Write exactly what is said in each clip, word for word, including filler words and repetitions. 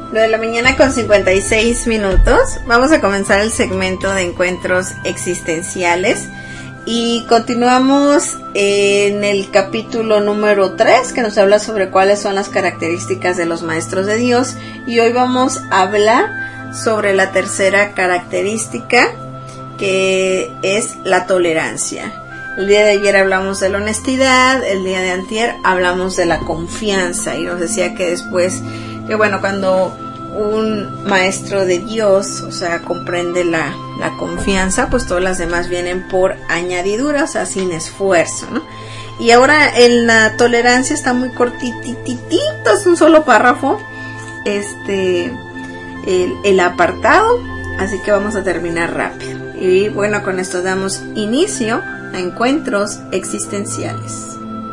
nueve de la mañana con cincuenta y seis minutos. Vamos a comenzar el segmento de encuentros existenciales y continuamos en el capítulo número tres, que nos habla sobre cuáles son las características de los maestros de Dios, y hoy vamos a hablar sobre la tercera característica, que es la tolerancia. El día de ayer hablamos de la honestidad, el día de antier hablamos de la confianza, y nos decía que después, que bueno, cuando un maestro de Dios, o sea, comprende la, la confianza, pues todas las demás vienen por añadidura, o sea, sin esfuerzo, ¿no? Y ahora en la tolerancia está muy cortititito, es un solo párrafo, este, el, el apartado, así que vamos a terminar rápido. Y bueno, con esto damos inicio a encuentros existenciales.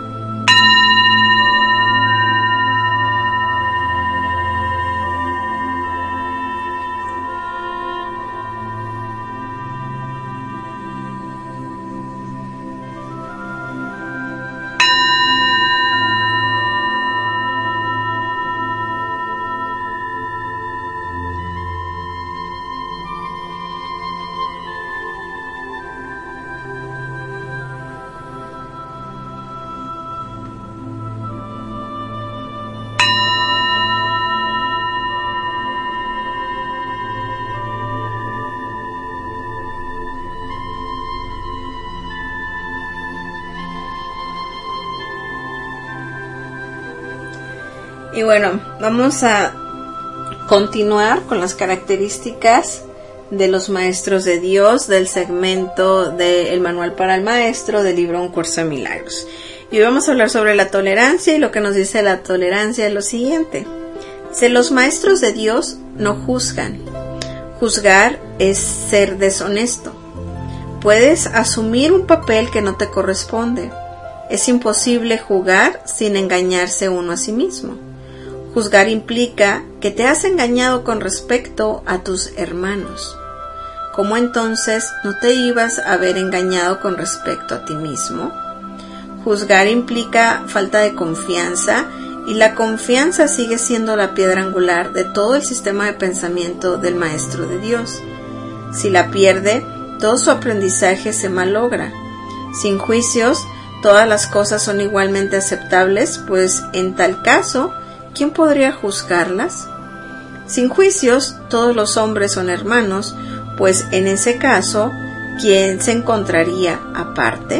Y bueno, vamos a continuar con las características de los maestros de Dios del segmento del Manual para el Maestro del libro Un Curso de Milagros. Y hoy vamos a hablar sobre la tolerancia, y lo que nos dice la tolerancia es lo siguiente. Dice: los maestros de Dios no juzgan. Juzgar es ser deshonesto. Puedes asumir un papel que no te corresponde. Es imposible jugar sin engañarse uno a sí mismo. Juzgar implica que te has engañado con respecto a tus hermanos. ¿Cómo entonces no te ibas a haber engañado con respecto a ti mismo? Juzgar implica falta de confianza, y la confianza sigue siendo la piedra angular de todo el sistema de pensamiento del Maestro de Dios. Si la pierde, todo su aprendizaje se malogra. Sin juicios, todas las cosas son igualmente aceptables, pues en tal caso, ¿quién podría juzgarlas? Sin juicios, todos los hombres son hermanos, pues en ese caso, ¿quién se encontraría aparte?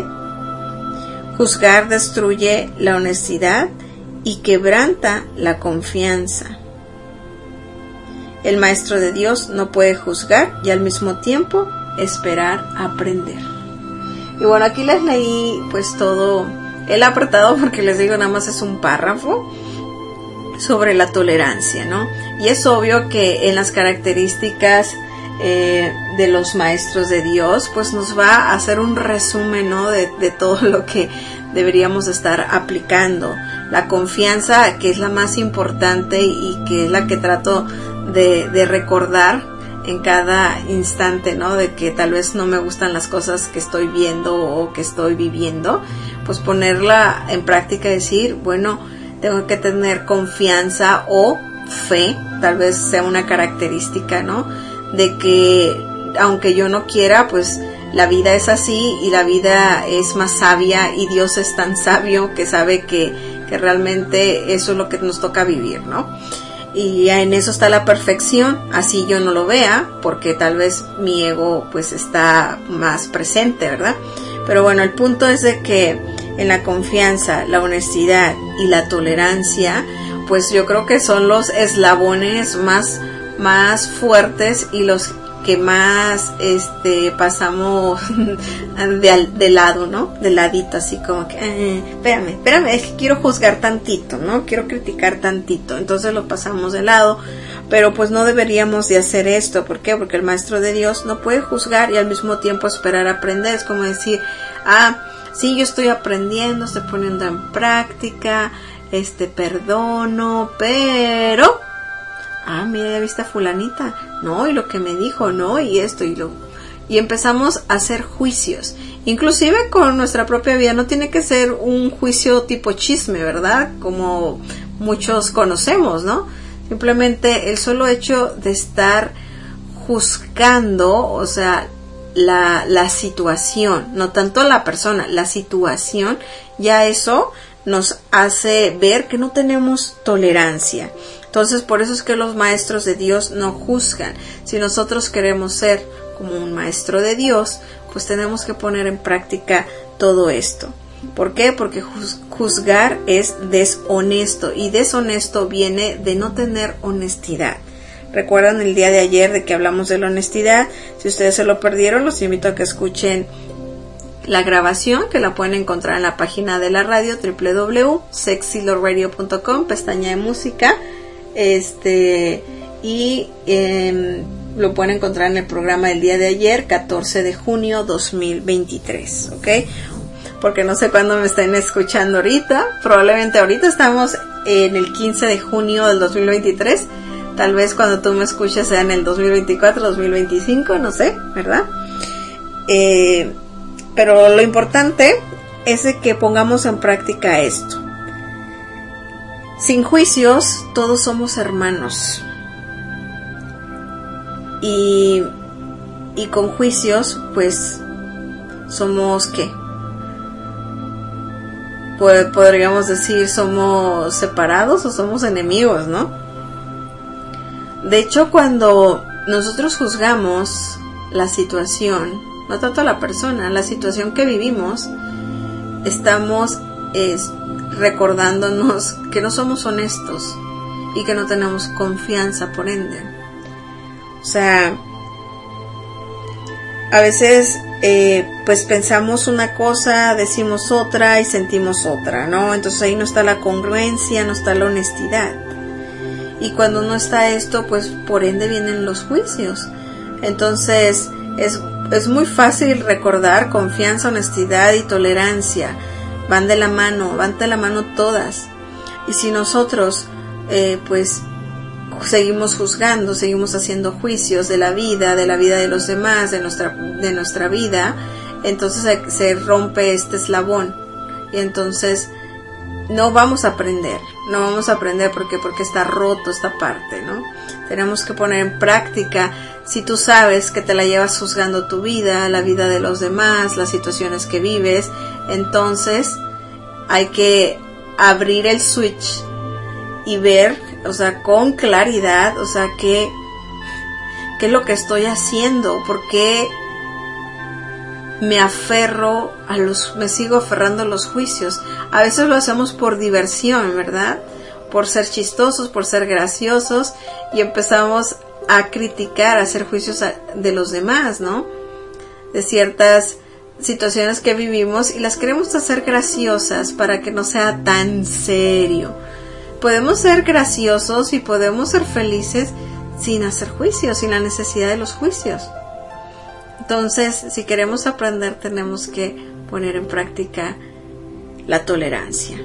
Juzgar destruye la honestidad y quebranta la confianza. El maestro de Dios no puede juzgar y al mismo tiempo esperar aprender. Y bueno, aquí les leí pues todo el apartado, porque les digo, nada más es un párrafo sobre la tolerancia, ¿no? Y es obvio que en las características eh, de los maestros de Dios, pues nos va a hacer un resumen, ¿no? De, de todo lo que deberíamos estar aplicando. La confianza, que es la más importante y que es la que trato de, de recordar en cada instante, ¿no? De que tal vez no me gustan las cosas que estoy viendo o que estoy viviendo, pues ponerla en práctica y decir, bueno, tengo que tener confianza o fe, tal vez sea una característica, ¿no? De que aunque yo no quiera, pues la vida es así y la vida es más sabia y Dios es tan sabio que sabe que, que realmente eso es lo que nos toca vivir, ¿no? Y en eso está la perfección, así yo no lo vea, porque tal vez mi ego pues está más presente, ¿verdad? Pero bueno, el punto es de que en la confianza, la honestidad y la tolerancia, pues yo creo que son los eslabones más, más fuertes y los que más este pasamos de, de lado, ¿no? De ladito, así como que, eh, espérame, espérame, es que quiero juzgar tantito, ¿no? Quiero criticar tantito, entonces lo pasamos de lado. Pero pues no deberíamos de hacer esto. ¿Por qué? Porque el maestro de Dios no puede juzgar y al mismo tiempo esperar aprender. Es como decir, ah, sí, yo estoy aprendiendo, estoy poniendo en práctica, este, perdono, pero, ah, mira, ya viste a fulanita, no, y lo que me dijo, no, y esto, y lo, y empezamos a hacer juicios, inclusive con nuestra propia vida. No tiene que ser un juicio tipo chisme, ¿verdad? Como muchos conocemos, ¿no? Simplemente el solo hecho de estar juzgando, o sea, la, la situación, no tanto la persona, la situación, ya eso nos hace ver que no tenemos tolerancia. Entonces, por eso es que los maestros de Dios no juzgan. Si nosotros queremos ser como un maestro de Dios, pues tenemos que poner en práctica todo esto. ¿Por qué? Porque juzgar es deshonesto, y deshonesto viene de no tener honestidad. ¿Recuerdan el día de ayer de que hablamos de la honestidad? Si ustedes se lo perdieron, los invito a que escuchen la grabación, que la pueden encontrar en la página de la radio doble u doble u doble u punto sexy lord radio punto com, pestaña de música, este y eh, lo pueden encontrar en el programa del día de ayer, catorce de junio dos mil veintitrés, ¿ok? Porque no sé cuándo me estén escuchando ahorita, probablemente ahorita estamos en el quince de junio del dos mil veintitrés, tal vez cuando tú me escuches sea en el dos mil veinticuatro, dos mil veinticinco, no sé, ¿verdad? Eh, pero lo importante es de que pongamos en práctica esto. Sin juicios, todos somos hermanos. Y, y con juicios, pues, somos, ¿qué? Pues, podríamos decir, somos separados o somos enemigos, ¿no? De hecho, cuando nosotros juzgamos la situación, no tanto a la persona, la situación que vivimos, estamos eh, recordándonos que no somos honestos y que no tenemos confianza, por ende. O sea, a veces eh, pues pensamos una cosa, decimos otra y sentimos otra, ¿no? Entonces ahí no está la congruencia, no está la honestidad. Y cuando no está esto, pues por ende vienen los juicios. Entonces es, es muy fácil recordar confianza, honestidad y tolerancia. Van de la mano, van de la mano todas. Y si nosotros eh, pues seguimos juzgando, seguimos haciendo juicios de la vida, de la vida de los demás, de nuestra, de nuestra vida, entonces se, se rompe este eslabón. Y entonces no vamos a aprender, no vamos a aprender porque, porque está roto esta parte, ¿no? Tenemos que poner en práctica. Si tú sabes que te la llevas juzgando tu vida, la vida de los demás, las situaciones que vives, entonces hay que abrir el switch y ver, o sea, con claridad, o sea, qué, qué es lo que estoy haciendo, por qué me aferro a los, me sigo aferrando a los juicios. A veces lo hacemos por diversión, ¿verdad? Por ser chistosos, por ser graciosos, y empezamos a criticar, a hacer juicios a, de los demás, ¿no? De ciertas situaciones que vivimos y las queremos hacer graciosas para que no sea tan serio. Podemos ser graciosos y podemos ser felices sin hacer juicios, sin la necesidad de los juicios. Entonces, si queremos aprender, tenemos que poner en práctica la tolerancia.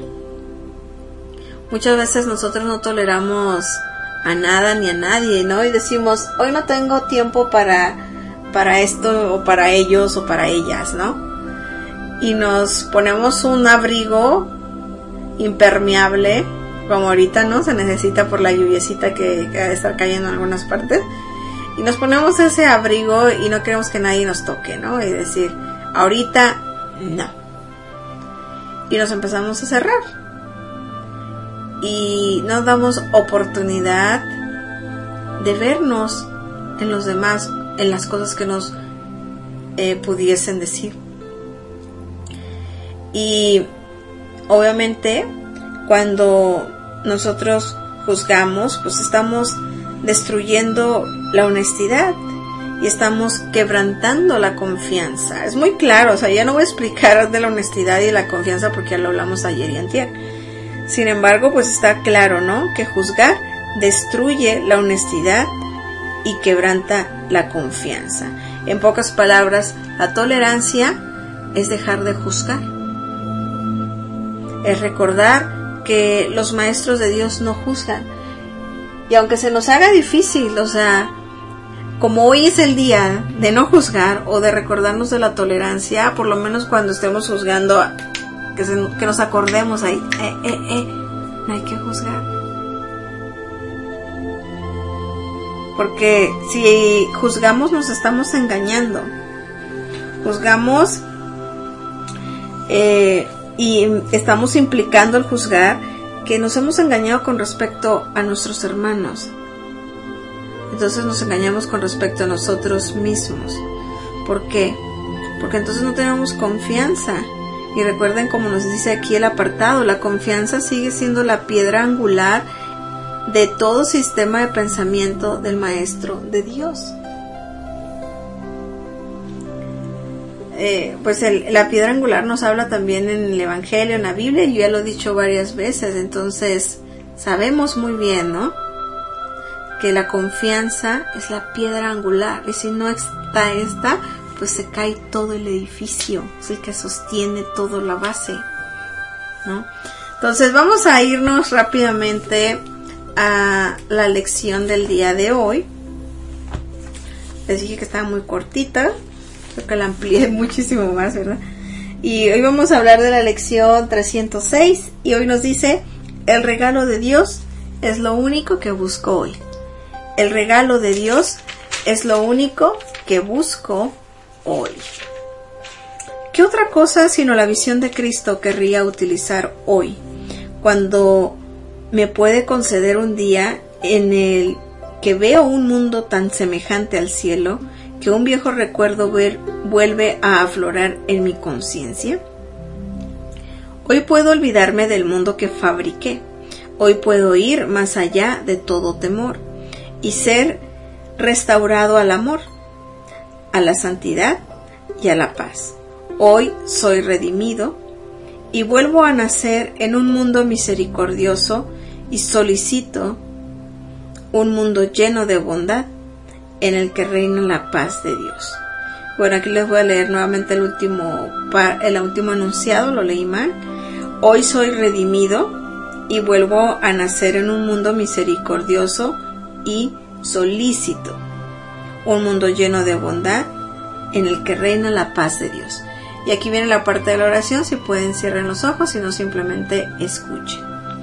Muchas veces nosotros no toleramos a nada ni a nadie, ¿no? Y decimos, hoy no tengo tiempo para, para esto o para ellos o para ellas, ¿no? Y nos ponemos un abrigo impermeable, como ahorita, ¿no? Se necesita por la lluviecita que, que ha de estar cayendo en algunas partes. Y nos ponemos ese abrigo y no queremos que nadie nos toque, ¿no? Y decir, ahorita no. Y nos empezamos a cerrar. Y no damos oportunidad de vernos en los demás, en las cosas que nos eh, pudiesen decir. Y obviamente cuando nosotros juzgamos, pues estamos destruyendo la honestidad y estamos quebrantando la confianza. Es muy claro, o sea, ya no voy a explicar de la honestidad y de la confianza porque ya lo hablamos ayer y antier. Sin embargo, pues está claro, ¿no? Que juzgar destruye la honestidad y quebranta la confianza. En pocas palabras, la tolerancia es dejar de juzgar. Es recordar que los maestros de Dios no juzgan. Y aunque se nos haga difícil, o sea, como hoy es el día de no juzgar o de recordarnos de la tolerancia, por lo menos cuando estemos juzgando, que, se, que nos acordemos ahí, eh, eh, eh, no hay que juzgar. porque si juzgamos nos estamos engañando. Juzgamos eh, y estamos implicando al juzgar que nos hemos engañado con respecto a nuestros hermanos. Entonces nos engañamos con respecto a nosotros mismos. ¿Por qué? Porque entonces no tenemos confianza. Y recuerden, como nos dice aquí el apartado, la confianza sigue siendo la piedra angular de todo sistema de pensamiento del Maestro de Dios. Eh, pues el, la piedra angular nos habla también en el Evangelio, en la Biblia, y yo ya lo he dicho varias veces. Entonces sabemos muy bien, ¿no?, que la confianza es la piedra angular, y si no está esta, pues se cae todo el edificio, es el que sostiene toda la base, ¿no? Entonces vamos a irnos rápidamente a la lección del día de hoy. Les dije que estaba muy cortita, creo que la amplié muchísimo más, ¿verdad? Y hoy vamos a hablar de la lección trescientos seis, y hoy nos dice: el regalo de Dios es lo único que busco hoy. El regalo de Dios es lo único que busco hoy. ¿Qué otra cosa sino la visión de Cristo querría utilizar hoy, cuando me puede conceder un día en el que veo un mundo tan semejante al cielo que un viejo recuerdo ver, vuelve a aflorar en mi conciencia? Hoy puedo olvidarme del mundo que fabriqué. Hoy puedo ir más allá de todo temor y ser restaurado al amor, a la santidad y a la paz. Hoy soy redimido y vuelvo a nacer en un mundo misericordioso y solicito un mundo lleno de bondad en el que reina la paz de Dios. Bueno, aquí les voy a leer nuevamente el último, el último enunciado, lo leí mal. Hoy soy redimido y vuelvo a nacer en un mundo misericordioso y solícito, un mundo lleno de bondad en el que reina la paz de Dios. Y aquí viene la parte de la oración. Si pueden, cierren los ojos, y no, simplemente escuchen.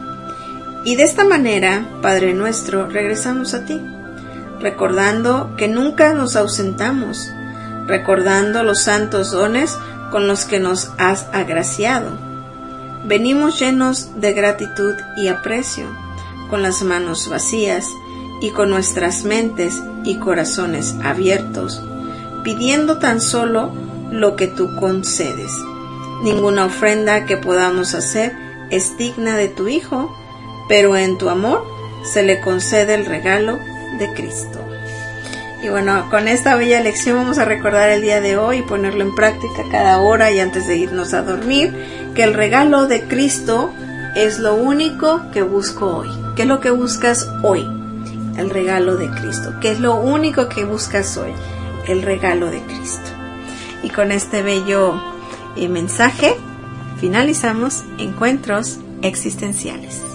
Y de esta manera, Padre nuestro, regresamos a ti, recordando que nunca nos ausentamos, recordando los santos dones con los que nos has agraciado. Venimos llenos de gratitud y aprecio, con las manos vacías y con nuestras mentes y corazones abiertos, pidiendo tan solo lo que tú concedes. Ninguna ofrenda que podamos hacer es digna de tu Hijo, pero en tu amor se le concede el regalo de Cristo. Y bueno, con esta bella lección vamos a recordar el día de hoy y ponerlo en práctica cada hora y antes de irnos a dormir, que el regalo de Cristo es lo único que busco hoy. ¿Qué es lo que buscas hoy? El regalo de Cristo. ¿Qué es lo único que buscas hoy? El regalo de Cristo. Y con este bello eh, mensaje finalizamos Encuentros Existenciales.